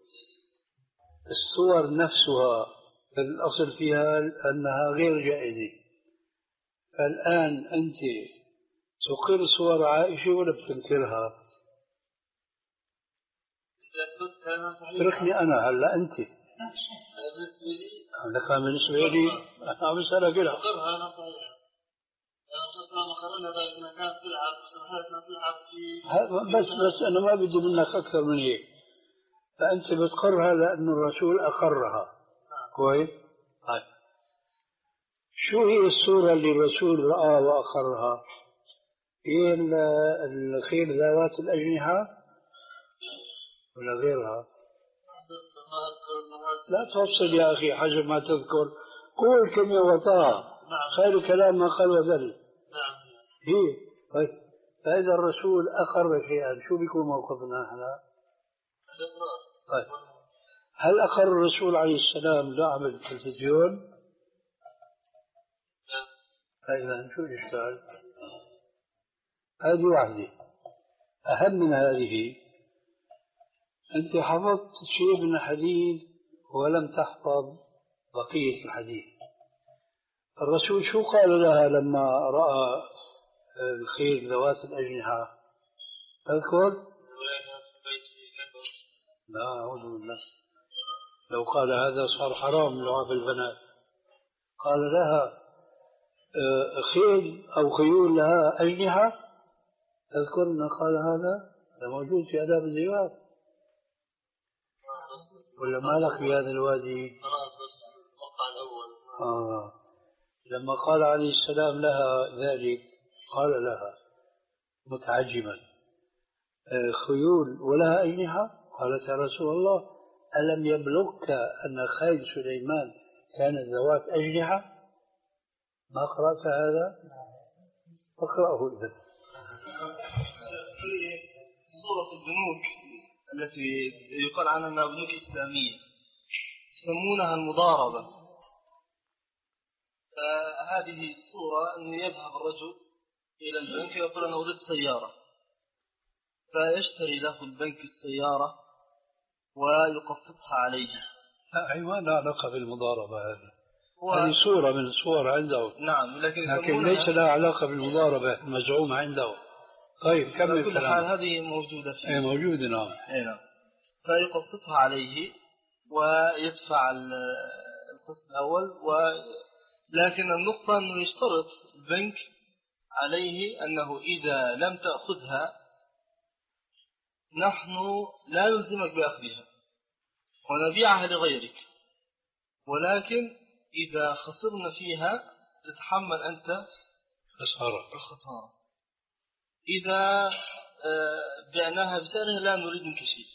الصور نفسها الأصل فيها أنها غير جائزة، فالآن أنت تقر صور عائشة ولا بتنكرها؟ تركني أنا هلا أنت هلا كان بالنسبة لي أنا عم بسألك كده. بس بس أنا ما بدي منك أكثر من هيك، فأنت بتقرها لأن الرسول أقرها. كويس؟ هاي شو هي الصورة اللي الرسول رأى وأقرها؟ هي الخيل ذوات الأجنحة ولا غيرها؟ لا تفصل يا أخي حسب ما تذكر، قول كم وطاها خير الكلام ما قال وذل. هي طيب، فإذا الرسول أقر شيئا شو بيكون موقفنا هنا؟ طيب هل أقر الرسول عليه السلام لعب التلفزيون؟ فإذا شو الإشكال؟ هذه واحدة. أهم من هذه أنت حفظت شيء من الحديث ولم تحفظ بقية الحديث. الرسول شو قال لها لما رأى الخيل ذوات الأجنحة؟ تذكر؟ لا أعوذ بالله، لو قال هذا صار حرام لعب البنات. قال لها خيل أو خيول لها أجنحة، تذكرنا قال هذا موجود في آداب الزواج ولا ما لك في هذا الوادي؟ آه. لما قال عليه السلام لها ذلك قال لها متعجبا خيول ولها أجنحة؟ قالت يا رسول الله ألم يبلغك أن خيل سليمان كانت ذوات أجنحة؟ ما قرأت هذا؟ اقرأه إذن. في صورة البنوك التي يقال عنها أنها بنوك إسلامية يسمونها المضاربة. فهذه الصورة أن يذهب الرجل إلى البنك ويقول أنا أريد سيارة، فيشتري له البنك السيارة ويقسطها عليه. أيوة لا علاقة بالمضاربة هذه، و... هذه صورة من الصور عنده. نعم لكن, لكن ليس لها علاقة بالمضاربة المزعومة عنده. طيب كمل كل حال هذه موجودة فيه. أي موجودة. نعم. أي نعم. فيقسطها عليه ويدفع القسط الأول، ولكن النقطة أنه يشترط البنك عليه أنه إذا لم تأخذها نحن لا نلزمك بأخذها ونبيعها لغيرك، ولكن إذا خسرنا فيها تتحمل أنت خسارة الخسارة. إذا بعناها بسعرها لا نريد منك شيء،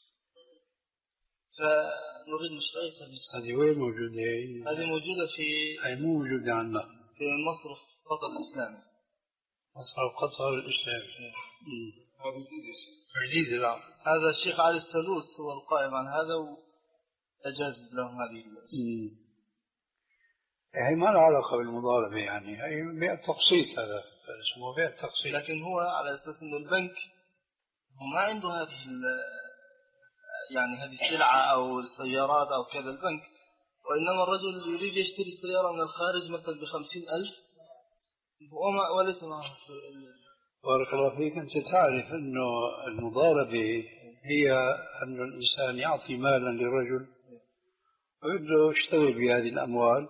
فنريد مشروعية. هذه وين موجودة؟ هذه موجودة في هي مو موجودة عندنا في مصرف قطر الإسلامي. مصرف قطر الإسلامي جديد. لا، هذا الشيخ علي السلوس هو القائم عن هذا وأجاز لهم هذه الأسئلة. هي ما لها علاقة بالمضاربة، يعني هي بيع التقسيط، هذا اسمه بيع التقسيط. لكن هو على أساس أنه البنك هو ما عنده هذه يعني هذه السلعة أو السيارات أو كذا البنك، وإنما الرجل يريد يشتري السيارة من الخارج مثلا بخمسين ألف وما وليس معه. بارك الله فيك. أنت تعرف أنه المضاربة هي أن الإنسان يعطي مالا للرجل ويبدأ يشتغل بهذه الأموال،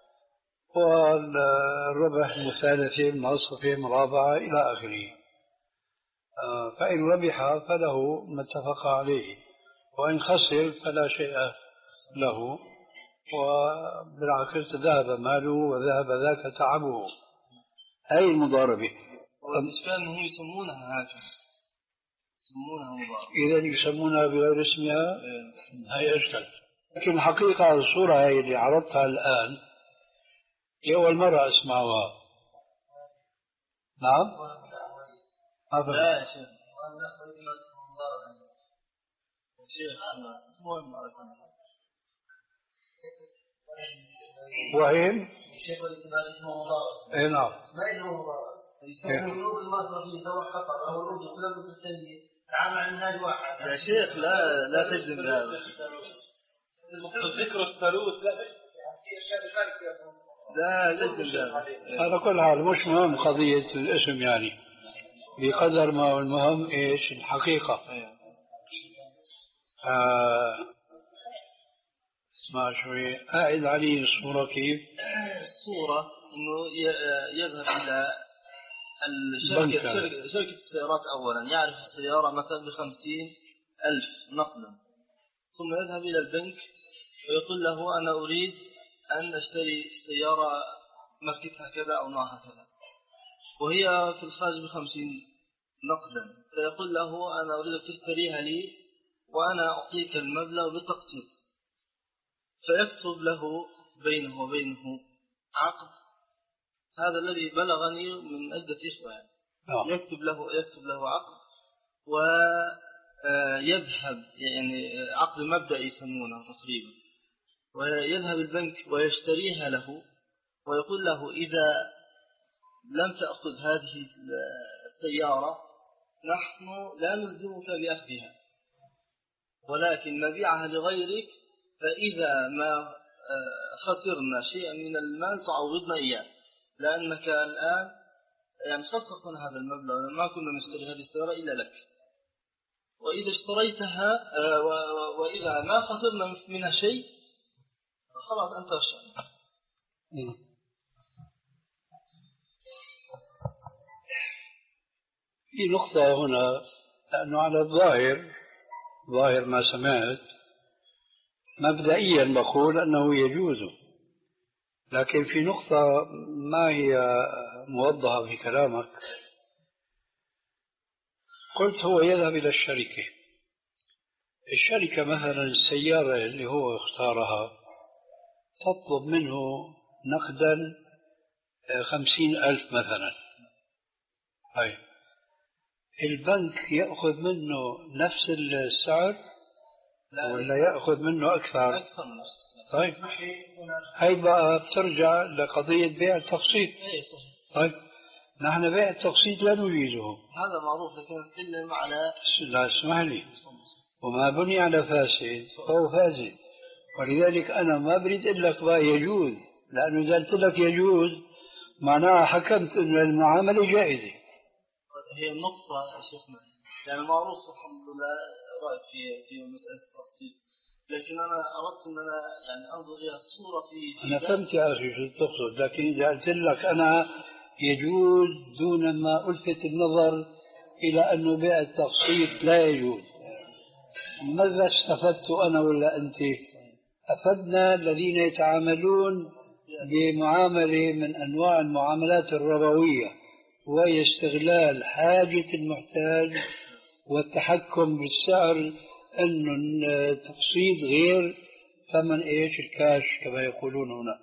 والربح مثالثة منصفة مرابعة إلى آخره. فإن ربح فله ما اتفق عليه، وإن خسر فلا شيء له، وبالعكس ذهب ماله وذهب ذاك تعبه. هذه المضاربة. والإشكال أنهم يسمونها هكذا، يسمونها مضاربة، إذا يسمونها بغير اسمها هي أشكال. لكن الحقيقة الصورة هي اللي عرضتها الآن أول مرة أسمعها. نعم؟ لا يا شيخ، شيخ مهم. وين؟ شيخ الاتباع اسمه مضاربة. اي نعم. ما اسمه مضاربة؟ يسمونه النور المصرفي سواء خطر أو النور كلهم بالتسمية تعامل عن منهج واحد. يا شيخ لا لا تجزم بهذا. ذكر الثالوث لا لا تجزم بهذا. على كل حال مش مهم قضية الاسم، يعني بقدر ما المهم ايش الحقيقة. آه اسمع شوي، أعد علي الصورة. كيف الصورة؟ إنه يذهب إلى الشركة شركة, شركة السيارات أولا، يعرف السيارة مثلا بخمسين ألف نقدا، ثم يذهب إلى البنك ويقول له أنا أريد أن أشتري سيارة ماركتها كذا أو نوعها كذا، وهي في الخارج بخمسين نقدا، فيقول له أنا أريد أن تشتريها لي وأنا أعطيك المبلغ بالتقسيط، فيكتب له بينه وبينه عقد. هذا الذي بلغني من عدة إخوة، يعني يكتب له يكتب له عقد ويذهب، يعني عقد مبدئي يسمونه تقريبا، ويذهب البنك ويشتريها له ويقول له إذا لم تأخذ هذه السيارة نحن لا نلزمك بأخذها، ولكن نبيعها لغيرك، فإذا ما خسرنا شيئا من المال تعوضنا إياه، لأنك الآن يعني خسرتنا هذا المبلغ، ما كنا نشتري هذه السيارة إلا لك، وإذا اشتريتها وإذا ما خسرنا منها شيء خلاص أنت الشأن. في نقطة هنا، لأنه على الظاهر ظاهر ما سمعت مبدئيا بقول أنه يجوز، لكن في نقطة ما هي موضحة في كلامك. قلت هو يذهب إلى الشركة، الشركة مثلا السيارة اللي هو اختارها تطلب منه نقدا خمسين ألف مثلا، هاي البنك يأخذ منه نفس السعر ولا يأخذ منه أكثر؟ أكثر من نفس السعر. طيب هاي بقى بترجع لقضية بيع التقسيط. طيب نحن بيع التقسيط لا نجيزه، هذا معروف، لكن نتكلم على لا اسمح لي، وما بني على فاسد فهو فاسد، ولذلك أنا ما بريد أقول لك بقى يجوز، لأنه إذا قلت لك يجوز معناها حكمت أن المعاملة جائزة. هي النقطة يا شيخنا، يعني معروف الحمد لله رأي في في مسألة التقسيط، لكن أنا أردت أن أنا يعني أنظر إلى الصورة في أنا فهمت يا أخي شو تقصد، لكن إذا قلت لك أنا يجوز دون ما ألفت النظر إلى أنه بيع التقسيط لا يجوز، ماذا استفدت أنا ولا أنت؟ أفدنا الذين يتعاملون بمعاملة من أنواع المعاملات الربوية، وهي استغلال حاجة المحتاج والتحكم بالسعر، أن التقسيط غير ثمن إيش الكاش كما يقولون هنا.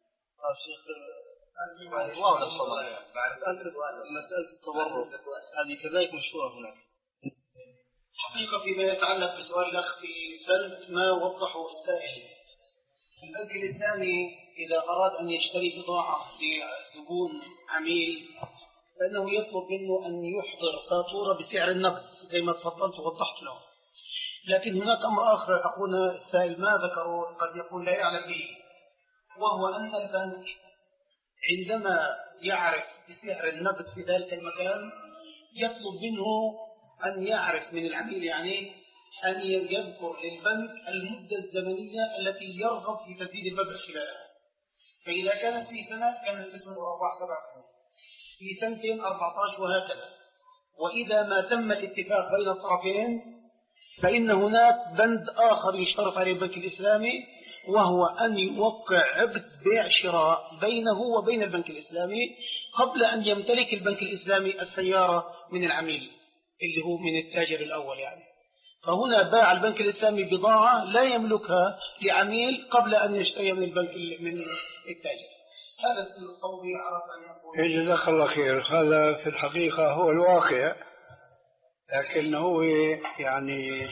واضح طبعا. مسألة التورط هذه كذلك مشهورة هناك. حقيقة فيما يتعلق بسؤال الأخ في بنك ما وضحه السائل، البنك الإسلامي إذا أراد أن يشتري بضاعة لزبون عميل فإنه يطلب منه أن يحضر فاتورة بسعر النقد زي ما تفضلت ووضحت له. لكن هناك أمر آخر أخونا السائل ما ذكره قد يكون لا يعلم به، وهو أن البنك عندما يعرف بسعر النقد في ذلك المكان يطلب منه أن يعرف من العميل يعني أن يذكر للبنك المدة الزمنية التي يرغب في تسديد المبلغ خلالها. فإذا كانت في سنة كان الاسم أربع سبع سنين، في سنتين أربعة عشر وهكذا. وإذا ما تم الاتفاق بين الطرفين فإن هناك بند آخر يشترط عليه البنك الإسلامي، وهو أن يوقع عقد بيع شراء بينه وبين البنك الإسلامي قبل أن يمتلك البنك الإسلامي السيارة من العميل اللي هو من التاجر الأول يعني. فهنا باع البنك الإسلامي بضاعة لا يملكها لعميل قبل أن يشتري من البنك من التاجر. هذا القول يعرف أن يقول جزاك الله خير. هذا في الحقيقة هو الواقع، لكن هو يعني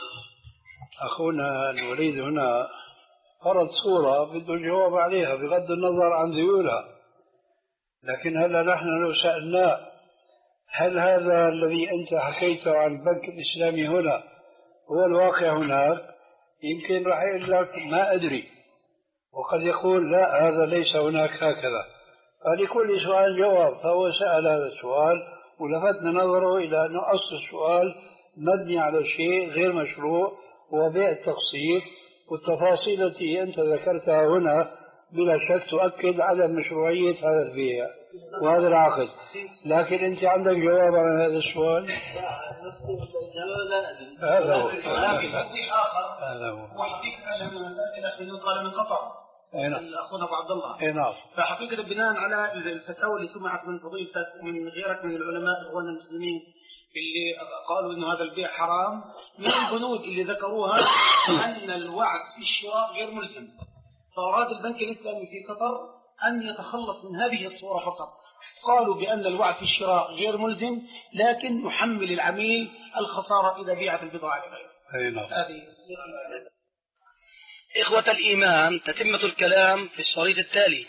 أخونا الوليد هنا فرض صورة بده الجواب عليها بغض النظر عن ذيولها. لكن هلا نحن لو سألناه هل هذا الذي أنت حكيته عن البنك الإسلامي هنا هو الواقع هناك، يمكن راح يقول لك ما أدري، وقد يقول لا هذا ليس هناك هكذا. فلكل سؤال جواب، فهو سأل هذا السؤال ولفتنا نظره إلى أن أصل السؤال مبني على شيء غير مشروع وبيع التقسيط، والتفاصيل التي أنت ذكرتها هنا بلا شك تؤكد على مشروعية هذا البيع وهذا العقد. لكن أنت عندك جواب على هذا السؤال؟ هذا هو. ولكن تصحيح آخر وحقيقة لما مسألة قال من قطر الأخونا أبو عبد الله، فحقيقة بناء على الفتاوى اللي سمعت من فضيلتك ومن غيرك من العلماء إخواننا المسلمين اللي قالوا إنه هذا البيع حرام، من البنود اللي ذكروها أن الوعد في الشراء غير ملزم. فأراد البنك الإسلامي في قطر أن يتخلص من هذه الصورة فقط. قالوا بأن الوعد في الشراء غير ملزم، لكن يحمل العميل الخسارة إذا بيعت البضاعة لغيره. هذه إخوة الإيمان، تتمة الكلام في الشريط التالي.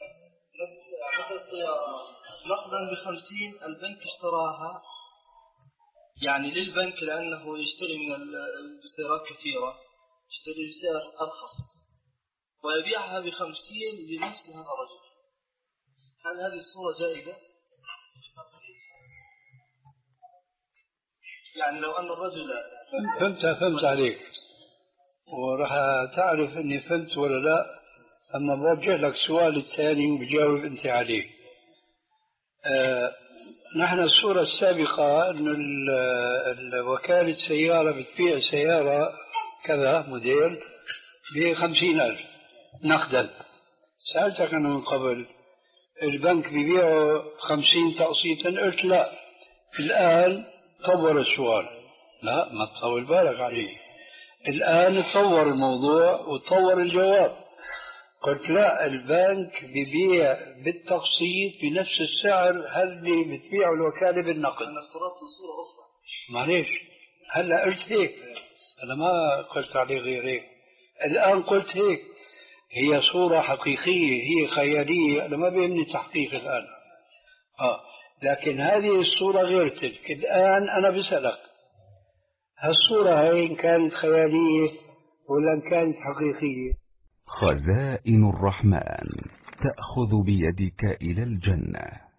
نقدا بخمسين البنك اشتراها يعني للبنك لأنه يشتري من السيارات كثيرة، يشتري بسعر أرخص ويبيعها بخمسين لنفس هذا الرجل. هل هذه الصورة جائزة؟ يعني لو أن الرجل فهمت فهمت عليك، وراح تعرف اني فهمت ولا لا اما بوجه لك السؤال الثاني وبجاوب انت عليه. آه نحن الصورة السابقة انه وكالة سيارة بتبيع سيارة كذا موديل بخمسين ألف نقدا. سألتك أنا من قبل البنك بيبيعه خمسين تقسيطا، قلت لا. الآن طور السؤال، لا ما تطول بالك عليه، الآن تطور الموضوع وتطور الجواب. قلت لا، البنك بيبيع بالتقسيط بنفس السعر هل اللي بتبيعه الوكالة بالنقد. أنا افترضت صورة أخرى. معليش هلا قلت هيك، أنا ما قلت عليه غير هيك، الآن قلت هيك. هي صورة حقيقية، هي خيالية، أنا ما بيهمني تحقيق الآن. آه. لكن هذه الصورة غير تلك. الآن أنا بسألك هالصورة هاي إن كانت خيالية ولا إن كانت حقيقية؟ خزائن الرحمن تأخذ بيدك إلى الجنة.